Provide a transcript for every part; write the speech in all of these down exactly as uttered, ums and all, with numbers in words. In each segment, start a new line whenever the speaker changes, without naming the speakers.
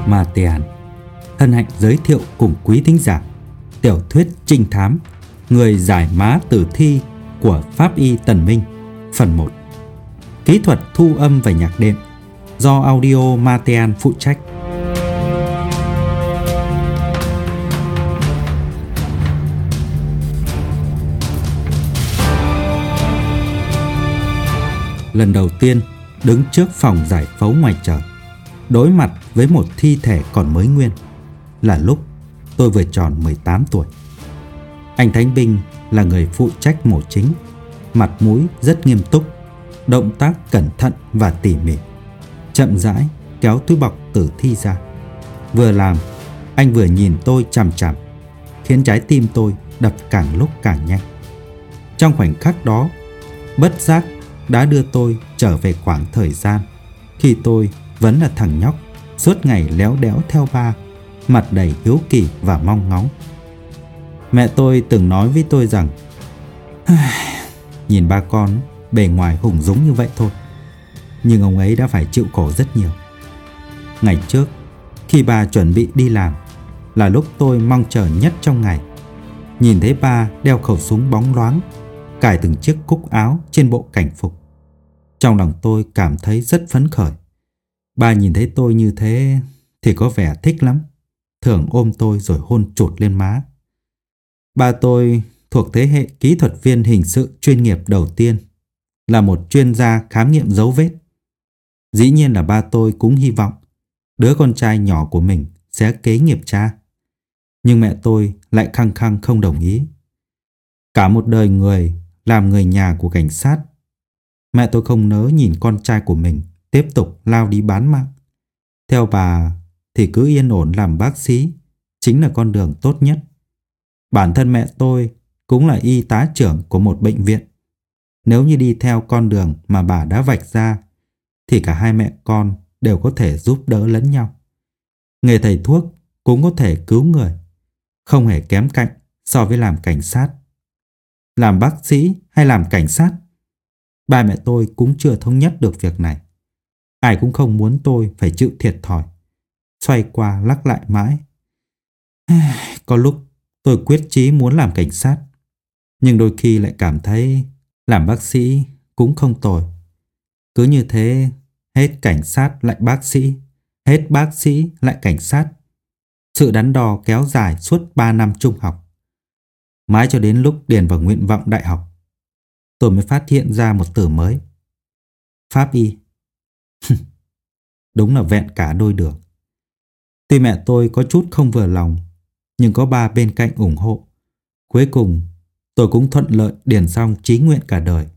Martian hân hạnh giới thiệu cùng quý thính giả tiểu thuyết trinh thám Người giải mã tử thi của Pháp y Tần Minh phần một. Kỹ thuật thu âm và nhạc đệm do Audio Martian phụ trách. Lần đầu tiên đứng trước phòng giải phẫu ngoài trời, đối mặt với một thi thể còn mới nguyên, là lúc tôi vừa tròn mười tám tuổi. Anh Thánh Binh là người phụ trách mổ chính, mặt mũi rất nghiêm túc, động tác cẩn thận và tỉ mỉ, chậm rãi kéo túi bọc tử thi ra. Vừa làm, anh vừa nhìn tôi chằm chằm, khiến trái tim tôi đập càng lúc càng nhanh. Trong khoảnh khắc đó, bất giác đã đưa tôi trở về khoảng thời gian khi tôi vẫn là thằng nhóc suốt ngày léo đéo theo ba, mặt đầy hiếu kỳ và mong ngóng. Mẹ tôi từng nói với tôi rằng nhìn ba con bề ngoài hùng dũng như vậy thôi, nhưng ông ấy đã phải chịu khổ rất nhiều. Ngày trước, khi ba chuẩn bị đi làm, là lúc tôi mong chờ nhất trong ngày. Nhìn thấy ba đeo khẩu súng bóng loáng, cài từng chiếc cúc áo trên bộ cảnh phục, trong lòng tôi cảm thấy rất phấn khởi. Ba nhìn thấy tôi như thế thì có vẻ thích lắm, thường ôm tôi rồi hôn chụt lên má. Ba tôi thuộc thế hệ kỹ thuật viên hình sự chuyên nghiệp đầu tiên, là một chuyên gia khám nghiệm dấu vết. Dĩ nhiên là ba tôi cũng hy vọng đứa con trai nhỏ của mình sẽ kế nghiệp cha. Nhưng mẹ tôi lại khăng khăng không đồng ý. Cả một đời người làm người nhà của cảnh sát, mẹ tôi không nỡ nhìn con trai của mình tiếp tục lao đi bán mạng. Theo bà thì cứ yên ổn làm bác sĩ chính là con đường tốt nhất. Bản thân mẹ tôi cũng là y tá trưởng của một bệnh viện. Nếu như đi theo con đường mà bà đã vạch ra, thì cả hai mẹ con đều có thể giúp đỡ lẫn nhau. Nghề thầy thuốc cũng có thể cứu người, không hề kém cạnh so với làm cảnh sát. Làm bác sĩ hay làm cảnh sát, ba mẹ tôi cũng chưa thống nhất được việc này. Ai cũng không muốn tôi phải chịu thiệt thòi, xoay qua lắc lại mãi. Có lúc tôi quyết chí muốn làm cảnh sát, nhưng đôi khi lại cảm thấy làm bác sĩ cũng không tồi. Cứ như thế, hết cảnh sát lại bác sĩ, hết bác sĩ lại cảnh sát. Sự đắn đo kéo dài suốt ba năm trung học. Mãi cho đến lúc điền vào nguyện vọng đại học, tôi mới phát hiện ra một từ mới: Pháp y. Đúng là vẹn cả đôi đường. Tuy mẹ tôi có chút không vừa lòng, nhưng có ba bên cạnh ủng hộ. Cuối cùng tôi cũng thuận lợi điền xong chí nguyện cả đời.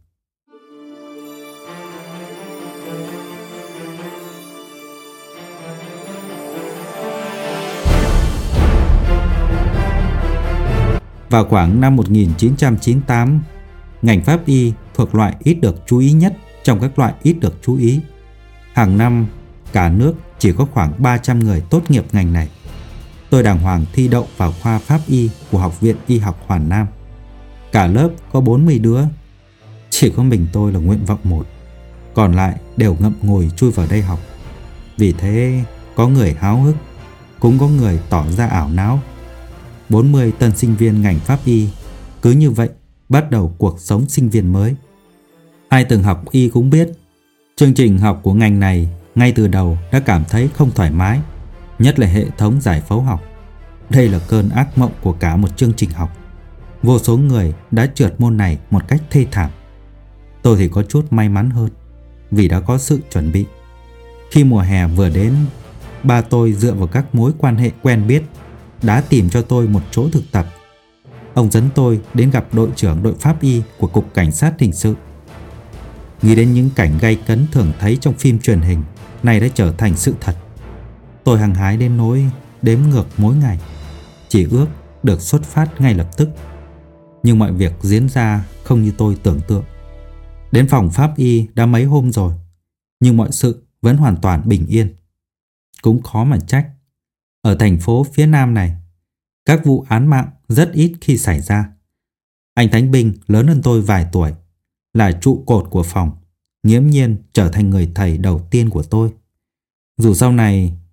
Vào khoảng năm một nghìn chín trăm chín mươi tám, ngành pháp y thuộc loại ít được chú ý nhất trong các loại ít được chú ý. Hàng năm, cả nước chỉ có khoảng ba trăm người tốt nghiệp ngành này. Tôi đàng hoàng thi đậu vào khoa pháp y của Học viện Y học Hoàn Nam. Cả lớp có bốn mươi đứa, chỉ có mình tôi là nguyện vọng một, còn lại đều ngậm ngùi chui vào đây học. Vì thế, có người háo hức, cũng có người tỏ ra ảo não. bốn mươi tân sinh viên ngành pháp y cứ như vậy bắt đầu cuộc sống sinh viên mới. Ai từng học y cũng biết, chương trình học của ngành này ngay từ đầu đã cảm thấy không thoải mái, nhất là hệ thống giải phẫu học. Đây là cơn ác mộng của cả một chương trình học. Vô số người đã trượt môn này một cách thê thảm. Tôi thì có chút may mắn hơn, vì đã có sự chuẩn bị. Khi mùa hè vừa đến, ba tôi dựa vào các mối quan hệ quen biết đã tìm cho tôi một chỗ thực tập. Ông dẫn tôi đến gặp đội trưởng đội pháp y của Cục Cảnh sát Hình sự. Nghĩ đến những cảnh gay cấn thường thấy trong phim truyền hình, này đã trở thành sự thật. Tôi hăng hái đến nỗi đếm ngược mỗi ngày, chỉ ước được xuất phát ngay lập tức. Nhưng mọi việc diễn ra không như tôi tưởng tượng. Đến phòng pháp y đã mấy hôm rồi, nhưng mọi sự vẫn hoàn toàn bình yên. Cũng khó mà trách. Ở thành phố phía Nam này, các vụ án mạng rất ít khi xảy ra. Anh Thánh Binh lớn hơn tôi vài tuổi, là trụ cột của phòng, nghiễm nhiên trở thành người thầy đầu tiên của tôi. Dù sau này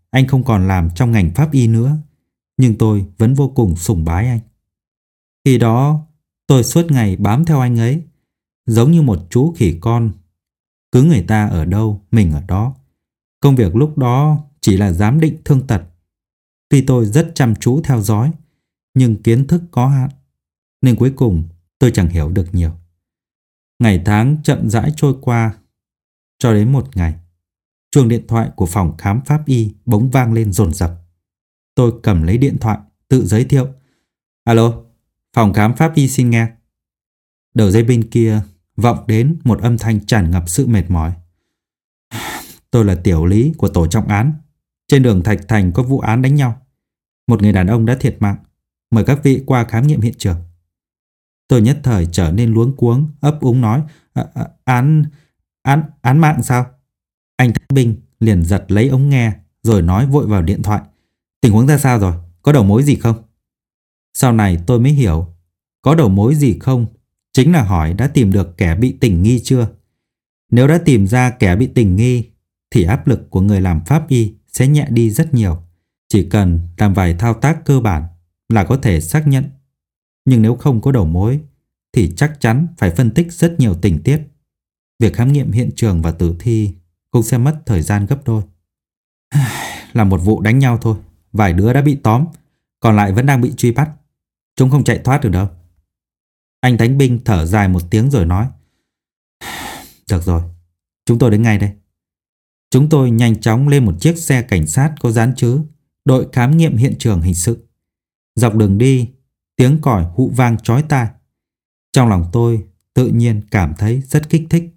anh không còn làm trong ngành pháp y nữa, nhưng tôi vẫn vô cùng sùng bái anh. Khi đó, tôi suốt ngày bám theo anh ấy, giống như một chú khỉ con. Cứ người ta ở đâu, mình ở đó. Công việc lúc đó chỉ là giám định thương tật. Tuy tôi rất chăm chú theo dõi, nhưng kiến thức có hạn, nên cuối cùng tôi chẳng hiểu được nhiều. Ngày tháng chậm rãi trôi qua, cho đến một ngày, chuông điện thoại của phòng khám pháp y bỗng vang lên dồn dập. Tôi cầm lấy điện thoại, tự giới thiệu. Alo, phòng khám pháp y xin nghe. Đầu dây bên kia vọng đến một âm thanh tràn ngập sự mệt mỏi. Tôi là Tiểu Lý của tổ trọng án. Trên đường Thạch Thành có vụ án đánh nhau. Một người đàn ông đã thiệt mạng. Mời các vị qua khám nghiệm hiện trường. Tôi nhất thời trở nên luống cuống, ấp úng nói. À, à, án, án, án mạng sao? Anh Thái Bình liền giật lấy ống nghe rồi nói vội vào điện thoại. Tình huống ra sao rồi? Có đầu mối gì không? Sau này tôi mới hiểu, có đầu mối gì không chính là hỏi đã tìm được kẻ bị tình nghi chưa. Nếu đã tìm ra kẻ bị tình nghi thì áp lực của người làm pháp y sẽ nhẹ đi rất nhiều. Chỉ cần làm vài thao tác cơ bản là có thể xác nhận. Nhưng nếu không có đầu mối thì chắc chắn phải phân tích rất nhiều tình tiết. Việc khám nghiệm hiện trường và tử thi cũng sẽ mất thời gian gấp đôi. Là một vụ đánh nhau thôi. Vài đứa đã bị tóm, còn lại vẫn đang bị truy bắt. Chúng không chạy thoát được đâu. Anh Thánh Binh thở dài một tiếng rồi nói. Được rồi, chúng tôi đến ngay đây. Chúng tôi nhanh chóng lên một chiếc xe cảnh sát có dán chữ đội khám nghiệm hiện trường hình sự. Dọc đường đi, tiếng còi hụ vang chói tai. Trong lòng tôi tự nhiên cảm thấy rất kích thích.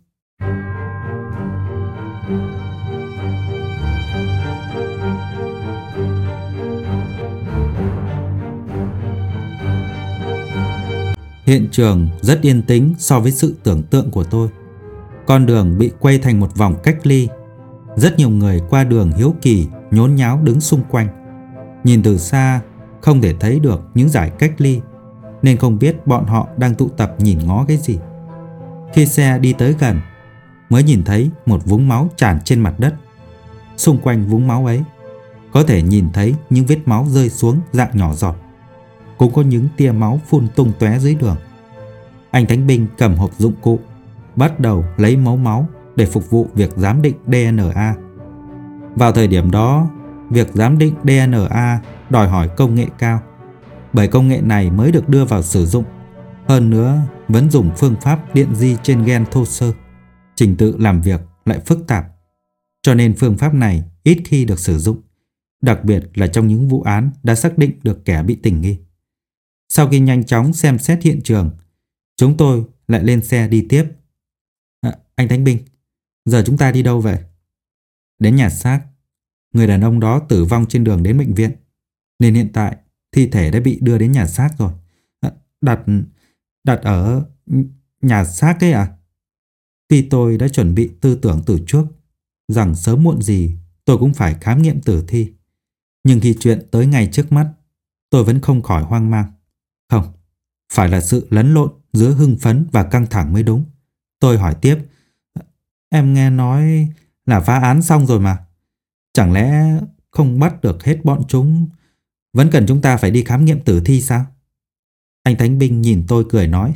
Hiện trường rất yên tĩnh so với sự tưởng tượng của tôi. Con đường bị quay thành một vòng cách ly. Rất nhiều người qua đường hiếu kỳ nhốn nháo đứng xung quanh. Nhìn từ xa không thể thấy được những dải cách ly, nên không biết bọn họ đang tụ tập nhìn ngó cái gì. Khi xe đi tới gần mới nhìn thấy một vũng máu tràn trên mặt đất. Xung quanh vũng máu ấy có thể nhìn thấy những vết máu rơi xuống dạng nhỏ giọt. Cũng có những tia máu phun tung tóe dưới đường. Anh Thánh Binh cầm hộp dụng cụ, bắt đầu lấy mẫu máu để phục vụ việc giám định đê en a. Vào thời điểm đó, việc giám định đê en a đòi hỏi công nghệ cao, bởi công nghệ này mới được đưa vào sử dụng. Hơn nữa, vẫn dùng phương pháp điện di trên gen thô sơ. Trình tự làm việc lại phức tạp, cho nên phương pháp này ít khi được sử dụng, đặc biệt là trong những vụ án đã xác định được kẻ bị tình nghi. Sau khi nhanh chóng xem xét hiện trường, chúng tôi lại lên xe đi tiếp. À, anh Thánh Binh, giờ chúng ta đi đâu vậy? Đến nhà xác. Người đàn ông đó tử vong trên đường đến bệnh viện, nên hiện tại thi thể đã bị đưa đến nhà xác rồi. À, đặt đặt ở nhà xác ấy à? Tuy tôi đã chuẩn bị tư tưởng từ trước rằng sớm muộn gì tôi cũng phải khám nghiệm tử thi, nhưng khi chuyện tới ngay trước mắt, tôi vẫn không khỏi hoang mang. Không, phải là sự lẫn lộn giữa hưng phấn và căng thẳng mới đúng. Tôi hỏi tiếp. Em nghe nói là phá án xong rồi mà. Chẳng lẽ không bắt được hết bọn chúng, vẫn cần chúng ta phải đi khám nghiệm tử thi sao? Anh Thánh Binh nhìn tôi cười nói.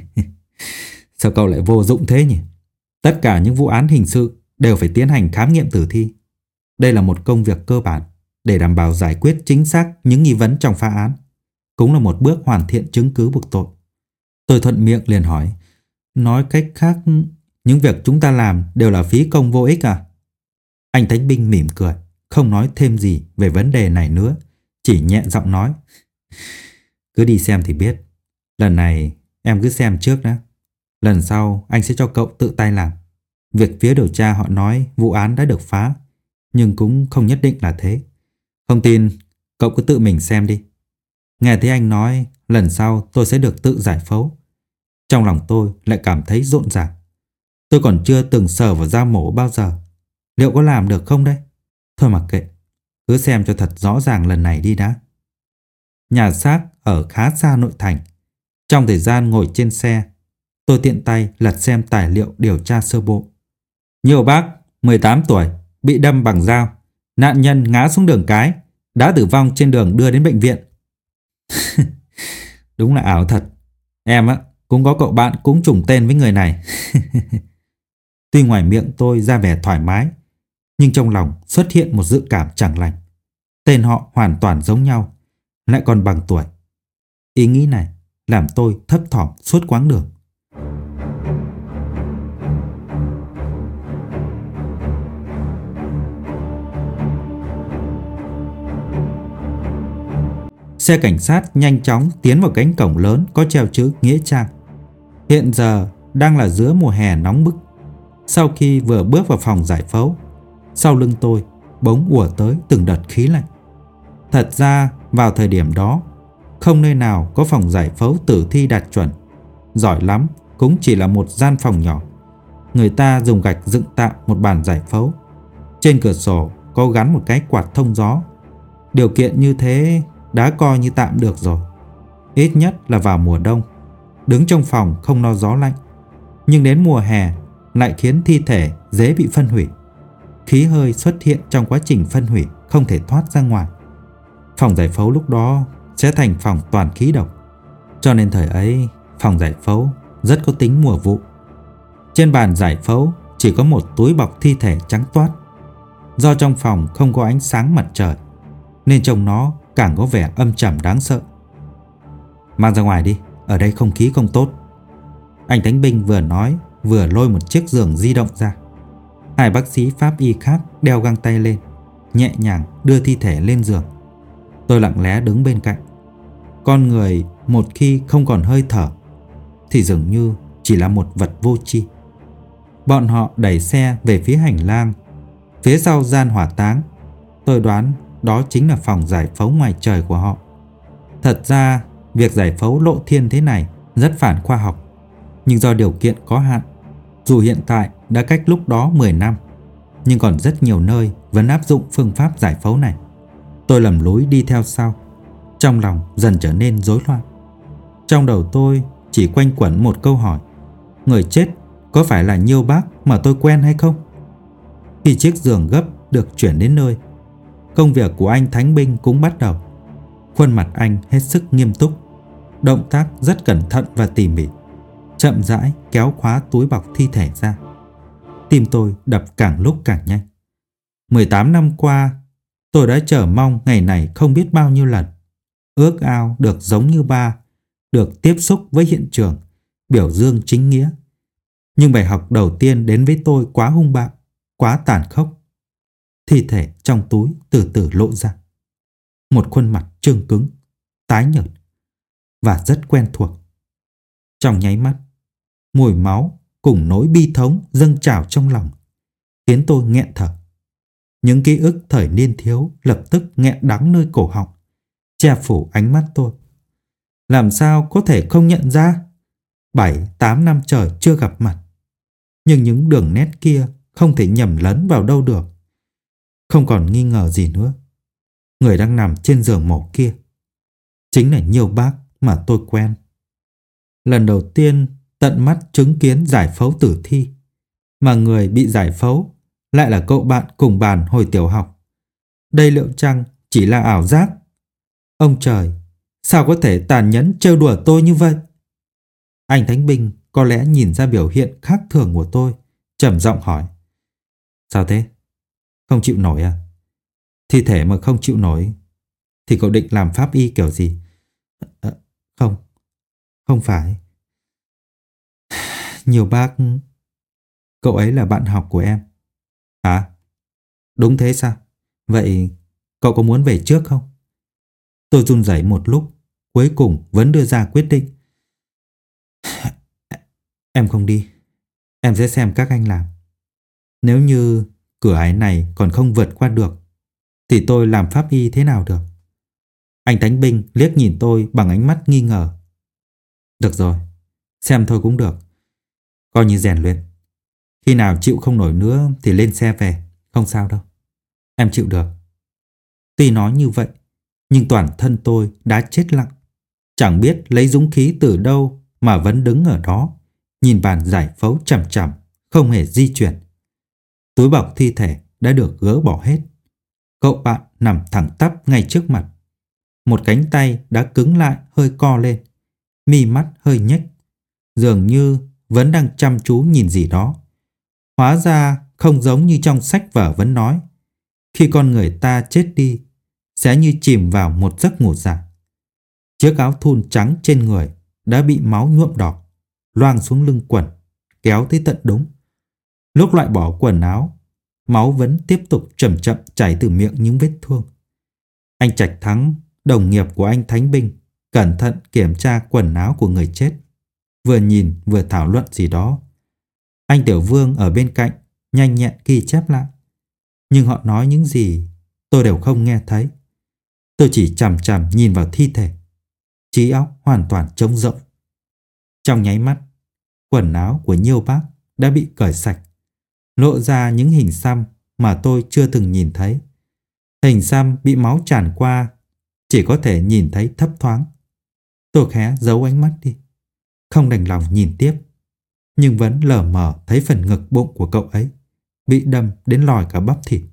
Sao cậu lại vô dụng thế nhỉ? Tất cả những vụ án hình sự đều phải tiến hành khám nghiệm tử thi. Đây là một công việc cơ bản để đảm bảo giải quyết chính xác những nghi vấn trong phá án. Cũng là một bước hoàn thiện chứng cứ buộc tội. Tôi thuận miệng liền hỏi. Nói cách khác, những việc chúng ta làm đều là phí công vô ích à? Anh Thánh Binh mỉm cười, không nói thêm gì về vấn đề này nữa, chỉ nhẹ giọng nói. Cứ đi xem thì biết. Lần này em cứ xem trước đã. Lần sau anh sẽ cho cậu tự tay làm. Việc phía điều tra họ nói vụ án đã được phá, nhưng cũng không nhất định là thế. Không tin, cậu cứ tự mình xem đi. Nghe thấy anh nói lần sau tôi sẽ được tự giải phẫu, trong lòng tôi lại cảm thấy rộn ràng. Tôi còn chưa từng sờ vào dao mổ bao giờ, liệu có làm được không đây? Thôi mặc kệ, cứ xem cho thật rõ ràng lần này đi đã. Nhà xác ở khá xa nội thành. Trong thời gian ngồi trên xe, tôi tiện tay lật xem tài liệu điều tra sơ bộ. Nhiều bác mười tám tuổi bị đâm bằng dao, Nạn nhân ngã xuống đường cái, đã tử vong trên đường đưa đến bệnh viện. Đúng là ảo thật. Em á, cũng có cậu bạn cũng trùng tên với người này. Tuy ngoài miệng tôi ra vẻ thoải mái, nhưng trong lòng xuất hiện một dự cảm chẳng lành. Tên họ hoàn toàn giống nhau, lại còn bằng tuổi. Ý nghĩ này làm tôi thấp thỏm suốt quãng đường. Xe cảnh sát nhanh chóng tiến vào cánh cổng lớn có treo chữ Nghĩa Trang. Hiện giờ đang là giữa mùa hè nóng bức. Sau khi vừa bước vào phòng giải phẫu, sau lưng tôi bỗng ùa tới từng đợt khí lạnh. Thật ra vào thời điểm đó, không nơi nào có phòng giải phẫu tử thi đạt chuẩn. Giỏi lắm cũng chỉ là một gian phòng nhỏ. Người ta dùng gạch dựng tạm một bàn giải phẫu. Trên cửa sổ có gắn một cái quạt thông gió. Điều kiện như thế đã coi như tạm được rồi. Ít nhất là vào mùa đông, đứng trong phòng không no gió lạnh. Nhưng đến mùa hè lại khiến thi thể dễ bị phân hủy. Khí hơi xuất hiện trong quá trình phân hủy không thể thoát ra ngoài. Phòng giải phẫu lúc đó sẽ thành phòng toàn khí độc. Cho nên thời ấy phòng giải phẫu rất có tính mùa vụ. Trên bàn giải phẫu chỉ có một túi bọc thi thể trắng toát. Do trong phòng không có ánh sáng mặt trời nên trông nó càng có vẻ âm trầm đáng sợ. Mang ra ngoài đi, ở đây không khí không tốt. Anh Thánh Binh vừa nói vừa lôi một chiếc giường di động ra. Hai bác sĩ pháp y khác đeo găng tay lên, nhẹ nhàng đưa thi thể lên giường. Tôi lặng lẽ đứng bên cạnh. Con người một khi không còn hơi thở thì dường như chỉ là một vật vô tri. Bọn họ đẩy xe về phía hành lang, phía sau gian hỏa táng. Tôi đoán đó chính là phòng giải phẫu ngoài trời của họ. Thật ra việc giải phẫu lộ thiên thế này rất phản khoa học. Nhưng do điều kiện có hạn, dù hiện tại đã cách lúc đó mười năm, nhưng còn rất nhiều nơi vẫn áp dụng phương pháp giải phẫu này. Tôi lầm lũi đi theo sau, trong lòng dần trở nên rối loạn. Trong đầu tôi chỉ quanh quẩn một câu hỏi: người chết có phải là Nhiêu Bác mà tôi quen hay không? Khi chiếc giường gấp được chuyển đến nơi, công việc của anh Thánh Binh cũng bắt đầu. Khuôn mặt anh hết sức nghiêm túc, động tác rất cẩn thận và tỉ mỉ, chậm rãi kéo khóa túi bọc thi thể ra. Tim tôi đập càng lúc càng nhanh. mười tám năm qua, tôi đã chờ mong ngày này không biết bao nhiêu lần. Ước ao được giống như ba, được tiếp xúc với hiện trường, biểu dương chính nghĩa. Nhưng bài học đầu tiên đến với tôi quá hung bạo, quá tàn khốc. Thi thể trong túi từ từ lộ ra. Một khuôn mặt trương cứng, tái nhợt và rất quen thuộc. Trong nháy mắt, mùi máu cùng nỗi bi thống dâng trào trong lòng, khiến tôi nghẹn thở. Những ký ức thời niên thiếu lập tức nghẹn đắng nơi cổ họng, che phủ ánh mắt tôi. Làm sao có thể không nhận ra? Bảy, tám năm trời chưa gặp mặt, nhưng những đường nét kia không thể nhầm lẫn vào đâu được. Không còn nghi ngờ gì nữa. Người đang nằm trên giường mổ kia chính là Nhiêu Bác mà tôi quen. Lần đầu tiên tận mắt chứng kiến giải phẫu tử thi, mà người bị giải phẫu lại là cậu bạn cùng bàn hồi tiểu học. Đây liệu chăng chỉ là ảo giác? Ông trời, sao có thể tàn nhẫn trêu đùa tôi như vậy? Anh Thánh Binh có lẽ nhìn ra biểu hiện khác thường của tôi, trầm giọng hỏi: sao thế? Không chịu nổi à? Thi thể mà không chịu nổi thì cậu định làm pháp y kiểu gì? À, không, không phải. Nhiều bác... Cậu ấy là bạn học của em. Hả? Đúng thế sao? Vậy cậu có muốn về trước không? Tôi run rẩy một lúc, cuối cùng vẫn đưa ra quyết định. Em không đi. Em sẽ xem các anh làm. Nếu như cửa ải này còn không vượt qua được thì tôi làm pháp y thế nào được? Anh Thánh Binh liếc nhìn tôi bằng ánh mắt nghi ngờ. Được rồi, xem thôi cũng được. Coi như rèn luyện. Khi nào chịu không nổi nữa thì lên xe về, không sao đâu. Em chịu được. Tuy nói như vậy, nhưng toàn thân tôi đã chết lặng. Chẳng biết lấy dũng khí từ đâu mà vẫn đứng ở đó, nhìn bàn giải phẫu chằm chằm, không hề di chuyển. Túi bọc thi thể đã được gỡ bỏ hết. cậu bạn nằm thẳng tắp ngay trước mặt. Một cánh tay đã cứng lại hơi co lên, mi mắt hơi nhếch, dường như vẫn đang chăm chú nhìn gì đó. Hóa ra không giống như trong sách vở vẫn nói, khi con người ta chết đi sẽ như chìm vào một giấc ngủ dài. Chiếc áo thun trắng trên người đã bị máu nhuộm đỏ, loang xuống lưng quần, kéo tới tận đống. Lúc loại bỏ quần áo, máu vẫn tiếp tục chậm chậm chảy từ miệng những vết thương. Anh Trạch Thắng, đồng nghiệp của anh Thánh Binh, cẩn thận kiểm tra quần áo của người chết, vừa nhìn vừa thảo luận gì đó. Anh Tiểu Vương ở bên cạnh nhanh nhẹn ghi chép lại, nhưng họ nói những gì tôi đều không nghe thấy. Tôi chỉ chằm chằm nhìn vào thi thể, trí óc hoàn toàn trống rỗng. Trong nháy mắt, quần áo của Nhiêu Bác đã bị cởi sạch, lộ ra những hình xăm mà tôi chưa từng nhìn thấy. Hình xăm bị máu tràn qua, chỉ có thể nhìn thấy thấp thoáng. Tôi khẽ giấu ánh mắt đi, không đành lòng nhìn tiếp, nhưng vẫn lờ mờ thấy phần ngực bụng của cậu ấy bị đâm đến lòi cả bắp thịt.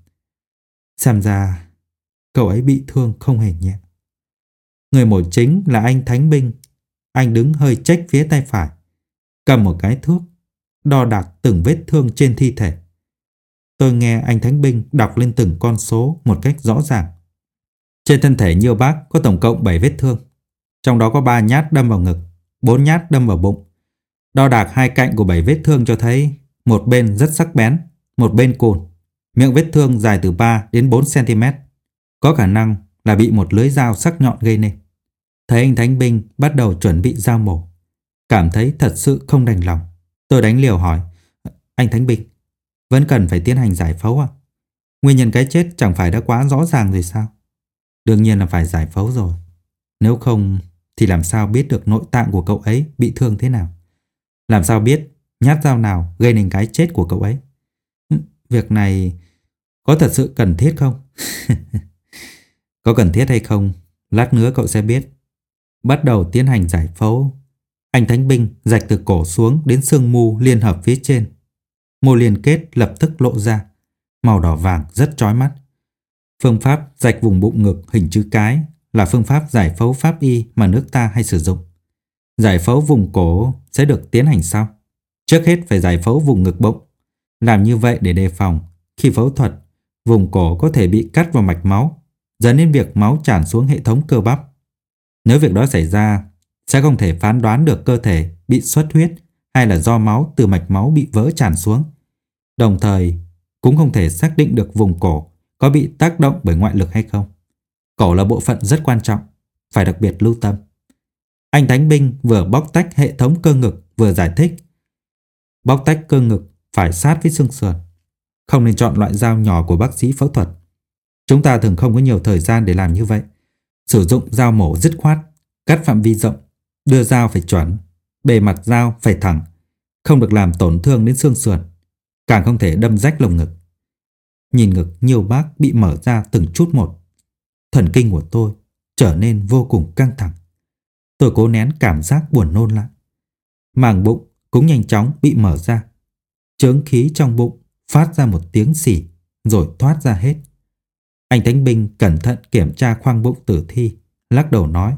Xem ra cậu ấy bị thương không hề nhẹ. Người mổ chính là anh Thánh Binh. Anh đứng hơi chếch phía tay phải, cầm một cái thước đo đạc từng vết thương trên thi thể. Tôi nghe anh Thánh Binh đọc lên từng con số một cách rõ ràng. Trên thân thể Nhiêu Bác có tổng cộng bảy vết thương, trong đó có ba nhát đâm vào ngực, bốn nhát đâm vào bụng. Đo đạc hai cạnh của bảy vết thương cho thấy một bên rất sắc bén, một bên cùn. Miệng vết thương dài từ ba đến bốn xăng-ti-mét, có khả năng là bị một lưỡi dao sắc nhọn gây nên. Thấy anh Thánh Binh bắt đầu chuẩn bị dao mổ, cảm thấy thật sự không đành lòng. Tôi đánh liều hỏi, anh Thánh Binh, vẫn cần phải tiến hành giải phẫu à? Nguyên nhân cái chết chẳng phải đã quá rõ ràng rồi sao? Đương nhiên là phải giải phẫu rồi. Nếu không thì làm sao biết được nội tạng của cậu ấy bị thương thế nào? Làm sao biết nhát dao nào gây nên cái chết của cậu ấy? Việc này có thật sự cần thiết không? Có cần thiết hay không, lát nữa cậu sẽ biết. Bắt đầu tiến hành giải phẫu. Anh Thánh Binh rạch từ cổ xuống đến xương mu liên hợp phía trên. Mô liên kết lập tức lộ ra, màu đỏ vàng rất chói mắt. Phương pháp rạch vùng bụng ngực hình chữ cái là phương pháp giải phẫu pháp y mà nước ta hay sử dụng. Giải phẫu vùng cổ sẽ được tiến hành sau. Trước hết phải giải phẫu vùng ngực bụng. Làm như vậy để đề phòng khi phẫu thuật, vùng cổ có thể bị cắt vào mạch máu, dẫn đến việc máu tràn xuống hệ thống cơ bắp. Nếu việc đó xảy ra, sẽ không thể phán đoán được cơ thể bị xuất huyết hay là do máu từ mạch máu bị vỡ tràn xuống. Đồng thời, cũng không thể xác định được vùng cổ có bị tác động bởi ngoại lực hay không. Cổ là bộ phận rất quan trọng, phải đặc biệt lưu tâm. Anh Thánh Binh vừa bóc tách hệ thống cơ ngực vừa giải thích. Bóc tách cơ ngực phải sát với xương sườn, không nên chọn loại dao nhỏ của bác sĩ phẫu thuật. Chúng ta thường không có nhiều thời gian để làm như vậy. Sử dụng dao mổ dứt khoát, cắt phạm vi rộng, đưa dao phải chuẩn, bề mặt dao phải thẳng, không được làm tổn thương đến xương sườn, càng không thể đâm rách lồng ngực. Nhìn ngực Nhiêu Bác bị mở ra từng chút một, thần kinh của tôi trở nên vô cùng căng thẳng. Tôi cố nén cảm giác buồn nôn lại. Màng bụng cũng nhanh chóng bị mở ra. Chướng khí trong bụng phát ra một tiếng xì rồi thoát ra hết. Anh Thánh Binh cẩn thận kiểm tra khoang bụng tử thi, lắc đầu nói: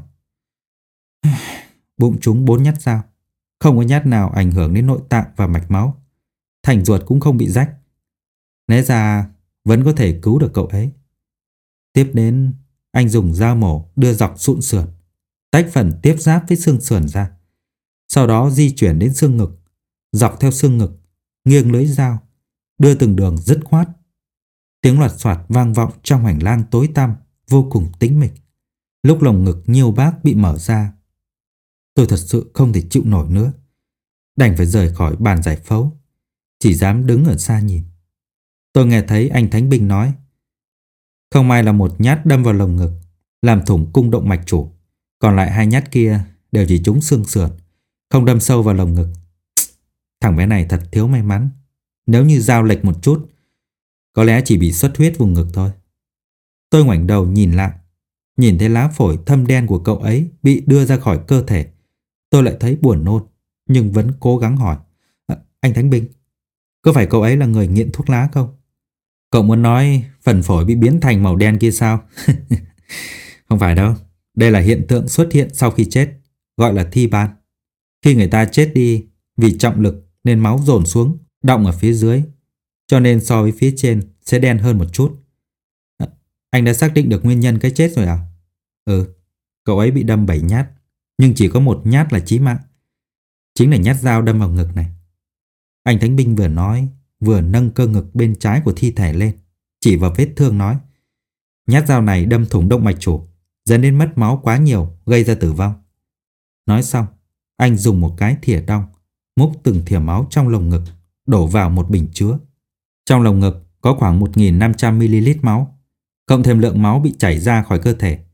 Bụng trúng bốn nhát dao, không có nhát nào ảnh hưởng đến nội tạng và mạch máu. Thành ruột cũng không bị rách. Lẽ ra vẫn có thể cứu được cậu ấy. Tiếp đến, anh dùng dao mổ đưa dọc sụn sườn, tách phần tiếp giáp với xương sườn ra. Sau đó di chuyển đến xương ngực, dọc theo xương ngực, nghiêng lưỡi dao, đưa từng đường dứt khoát. Tiếng loạt soạt vang vọng trong hành lang tối tăm, vô cùng tĩnh mịch. Lúc lồng ngực Nhiêu Bác bị mở ra, tôi thật sự không thể chịu nổi nữa, đành phải rời khỏi bàn giải phẫu, chỉ dám đứng ở xa nhìn. Tôi nghe thấy anh Thánh Binh nói: Không may là một nhát đâm vào lồng ngực, làm thủng cung động mạch chủ, còn lại hai nhát kia đều chỉ trúng xương sườn, không đâm sâu vào lồng ngực. Thằng bé này thật thiếu may mắn. Nếu như dao lệch một chút, có lẽ chỉ bị xuất huyết vùng ngực thôi. Tôi ngoảnh đầu nhìn lại, nhìn thấy lá phổi thâm đen của cậu ấy bị đưa ra khỏi cơ thể. Tôi lại thấy buồn nôn, nhưng vẫn cố gắng hỏi: à, Anh Thánh Binh, có phải cậu ấy là người nghiện thuốc lá không? Cậu muốn nói phần phổi bị biến thành màu đen kia sao? Không phải đâu. Đây là hiện tượng xuất hiện sau khi chết, gọi là thi ban. Khi người ta chết đi vì trọng lực nên máu dồn xuống, đọng ở phía dưới, cho nên so với phía trên sẽ đen hơn một chút. À, anh đã xác định được nguyên nhân cái chết rồi à? Ừ, cậu ấy bị đâm bảy nhát, nhưng chỉ có một nhát là chí mạng. Chính là nhát dao đâm vào ngực này. Anh Thánh Binh vừa nói, vừa nâng cơ ngực bên trái của thi thể lên, chỉ vào vết thương nói: nhát dao này đâm thủng động mạch chủ, dẫn đến mất máu quá nhiều, gây ra tử vong. Nói xong, anh dùng một cái thìa đong, múc từng thìa máu trong lồng ngực, đổ vào một bình chứa. Trong lồng ngực có khoảng một nghìn năm trăm mi li lít máu, cộng thêm lượng máu bị chảy ra khỏi cơ thể,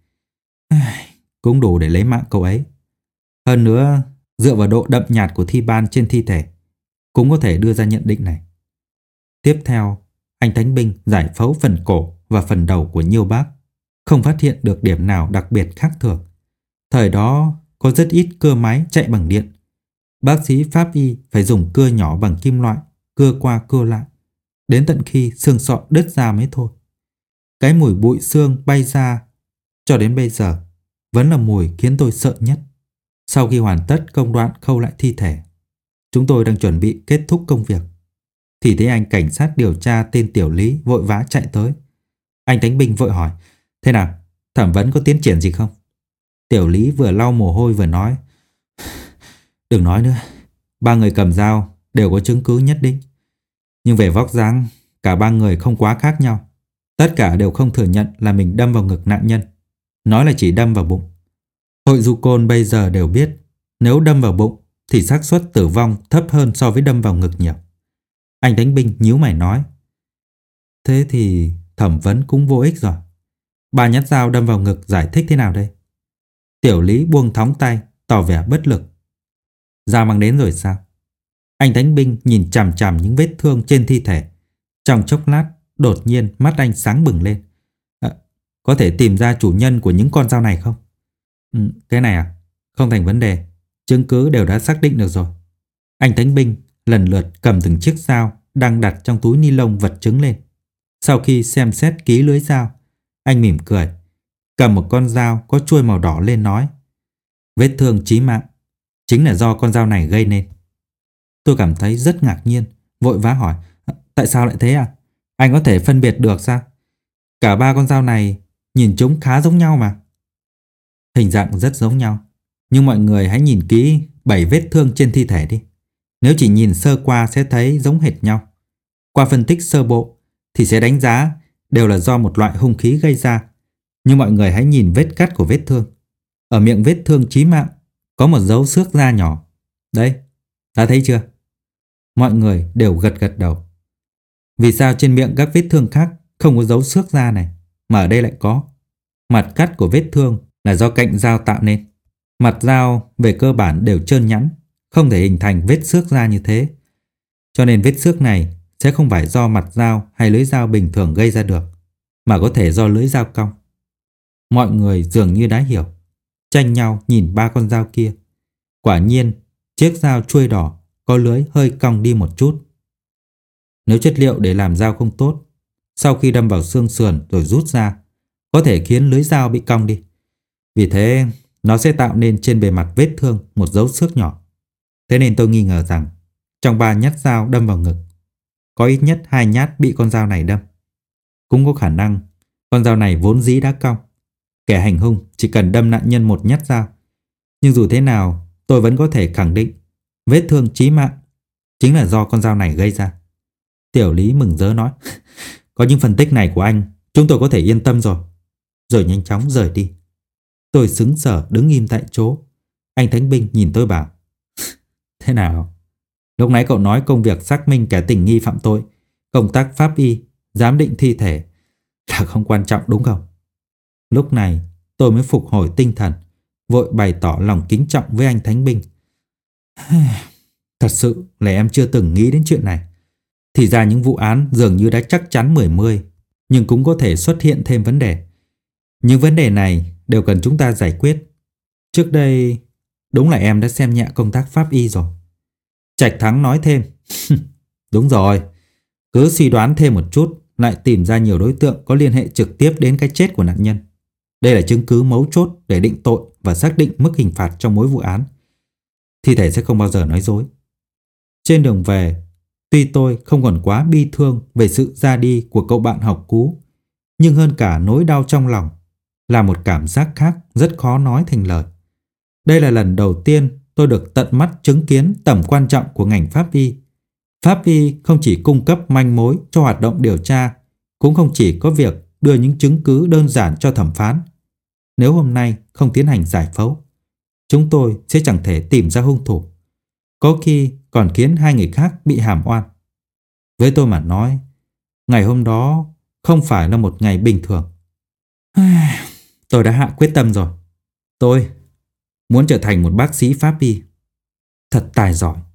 cũng đủ để lấy mạng cậu ấy. Hơn nữa, dựa vào độ đậm nhạt của thi ban trên thi thể, cũng có thể đưa ra nhận định này. Tiếp theo, anh Thánh Binh giải phẫu phần cổ và phần đầu của Nhiêu Bác, không phát hiện được điểm nào đặc biệt khác thường. Thời đó có rất ít cưa máy chạy bằng điện. Bác sĩ pháp y phải dùng cưa nhỏ bằng kim loại, cưa qua cưa lại, đến tận khi xương sọ đứt ra mới thôi. Cái mùi bụi xương bay ra cho đến bây giờ vẫn là mùi khiến tôi sợ nhất. Sau khi hoàn tất công đoạn khâu lại thi thể, chúng tôi đang chuẩn bị kết thúc công việc, thì thấy anh cảnh sát điều tra tên Tiểu Lý vội vã chạy tới. Anh Thánh Binh vội hỏi: thế nào, thẩm vấn có tiến triển gì không? Tiểu Lý vừa lau mồ hôi vừa nói: đừng nói nữa, ba người cầm dao đều có chứng cứ nhất định. Nhưng về vóc dáng, cả ba người không quá khác nhau. Tất cả đều không thừa nhận là mình đâm vào ngực nạn nhân, nói là chỉ đâm vào bụng. Hội du côn bây giờ đều biết, nếu đâm vào bụng thì xác suất tử vong thấp hơn so với đâm vào ngực nhiều. Anh Thánh Binh nhíu mày nói: thế thì thẩm vấn cũng vô ích rồi. Ba nhát dao đâm vào ngực giải thích thế nào đây? Tiểu Lý buông thõng tay, tỏ vẻ bất lực. Dao mang đến rồi sao? Anh Thánh Binh nhìn chằm chằm những vết thương trên thi thể. Trong chốc lát, đột nhiên mắt anh sáng bừng lên. À, có thể tìm ra chủ nhân của những con dao này không? Ừ, cái này à? Không thành vấn đề. Chứng cứ đều đã xác định được rồi. Anh Thánh Binh lần lượt cầm từng chiếc dao đang đặt trong túi ni lông vật chứng lên. Sau khi xem xét kỹ lưới dao, anh mỉm cười, cầm một con dao có chuôi màu đỏ lên nói: vết thương chí mạng chính là do con dao này gây nên. Tôi cảm thấy rất ngạc nhiên, vội vã hỏi: tại sao lại thế à? Anh có thể phân biệt được sao? Cả ba con dao này nhìn chúng khá giống nhau mà. Hình dạng rất giống nhau, nhưng mọi người hãy nhìn kỹ bảy vết thương trên thi thể đi. Nếu chỉ nhìn sơ qua sẽ thấy giống hệt nhau. Qua phân tích sơ bộ thì sẽ đánh giá đều là do một loại hung khí gây ra. Nhưng mọi người hãy nhìn vết cắt của vết thương. Ở miệng vết thương chí mạng có một dấu xước da nhỏ. Đấy, đã thấy chưa? Mọi người đều gật gật đầu. Vì sao trên miệng các vết thương khác không có dấu xước da này, mà ở đây lại có? Mặt cắt của vết thương là do cạnh dao tạo nên. Mặt dao về cơ bản đều trơn nhẵn, không thể hình thành vết xước da như thế. Cho nên vết xước này sẽ không phải do mặt dao hay lưỡi dao bình thường gây ra được, mà có thể do lưỡi dao cong. Mọi người dường như đã hiểu, tranh nhau nhìn ba con dao kia. Quả nhiên, chiếc dao chuôi đỏ có lưỡi hơi cong đi một chút. Nếu chất liệu để làm dao không tốt, sau khi đâm vào xương sườn rồi rút ra, có thể khiến lưỡi dao bị cong đi. Vì thế, nó sẽ tạo nên trên bề mặt vết thương một dấu xước nhỏ. Thế nên tôi nghi ngờ rằng trong ba nhát dao đâm vào ngực, có ít nhất hai nhát bị con dao này đâm. Cũng có khả năng con dao này vốn dĩ đã cong. Kẻ hành hung chỉ cần đâm nạn nhân một nhát dao. Nhưng dù thế nào, tôi vẫn có thể khẳng định vết thương chí mạng chính là do con dao này gây ra. Tiểu Lý mừng rỡ nói: có những phân tích này của anh, chúng tôi có thể yên tâm rồi. Rồi nhanh chóng rời đi. Tôi sững sờ đứng im tại chỗ. Anh Thánh Binh nhìn tôi bảo: thế nào? Lúc nãy cậu nói công việc xác minh kẻ tình nghi phạm tội, công tác pháp y, giám định thi thể là không quan trọng đúng không? Lúc này tôi mới phục hồi tinh thần, vội bày tỏ lòng kính trọng với anh Thánh Binh. Thật sự là em chưa từng nghĩ đến chuyện này. Thì ra những vụ án dường như đã chắc chắn mười mươi, nhưng cũng có thể xuất hiện thêm vấn đề. Những vấn đề này đều cần chúng ta giải quyết. Trước đây đúng là em đã xem nhẹ công tác pháp y rồi. Trạch Thắng nói thêm: đúng rồi, cứ suy đoán thêm một chút lại tìm ra nhiều đối tượng có liên hệ trực tiếp đến cái chết của nạn nhân. Đây là chứng cứ mấu chốt để định tội và xác định mức hình phạt trong mỗi vụ án. Thi thể sẽ không bao giờ nói dối. Trên đường về, tuy tôi không còn quá bi thương về sự ra đi của cậu bạn học cũ, nhưng hơn cả nỗi đau trong lòng là một cảm giác khác rất khó nói thành lời. Đây là lần đầu tiên tôi được tận mắt chứng kiến tầm quan trọng của ngành pháp y. Pháp y không chỉ cung cấp manh mối cho hoạt động điều tra, cũng không chỉ có việc đưa những chứng cứ đơn giản cho thẩm phán. Nếu hôm nay không tiến hành giải phẫu, chúng tôi sẽ chẳng thể tìm ra hung thủ, có khi còn khiến hai người khác bị hàm oan. Với tôi mà nói, ngày hôm đó không phải là một ngày bình thường. Tôi đã hạ quyết tâm rồi. Tôi muốn trở thành một bác sĩ pháp y thật tài giỏi.